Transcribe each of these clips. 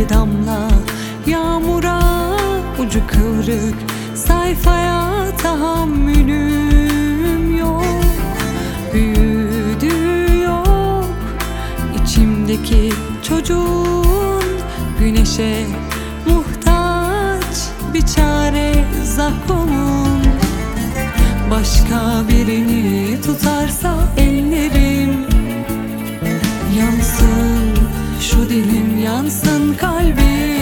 bir damla yağmura, ucu kıvrık sayfaya tahammülüm yok. Büyüdü yok içimdeki çocuğun, güneşe muhtaç bir çare zakkumun. Başka birini tutarsa ellerim, yansın şu dilim, yansın kalbim.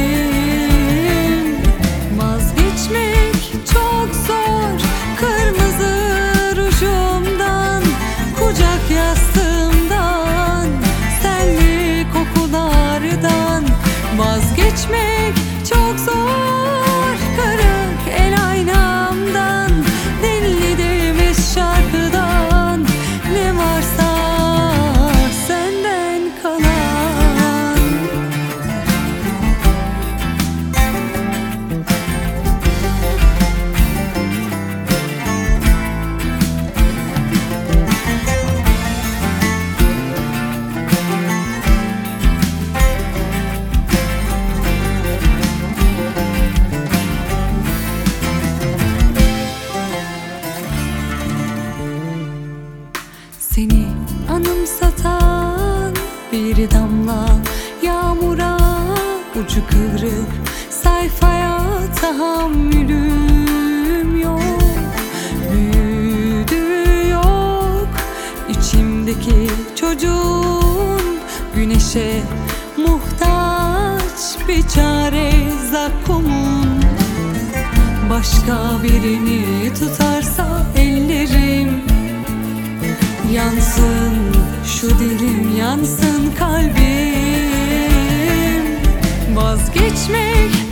Vazgeçmek çok zor kırmızı rujumdan, kucak yastığımdan, senli kokulardan. Vazgeçmek çok zor kırık el aynamdan, dinlediğimiz şarkıdan, ne varsa senden kalan. Seni anımsatan bir damla yağmura, ucu kıvrık sayfaya tahammülüm yok. Büyüdü yok içimdeki çocuğun, güneşe muhtaç bir çare zakkumun. Başka birini tutarsa ellerim, yansın şu dilim, yansın kalbim. Vazgeçmek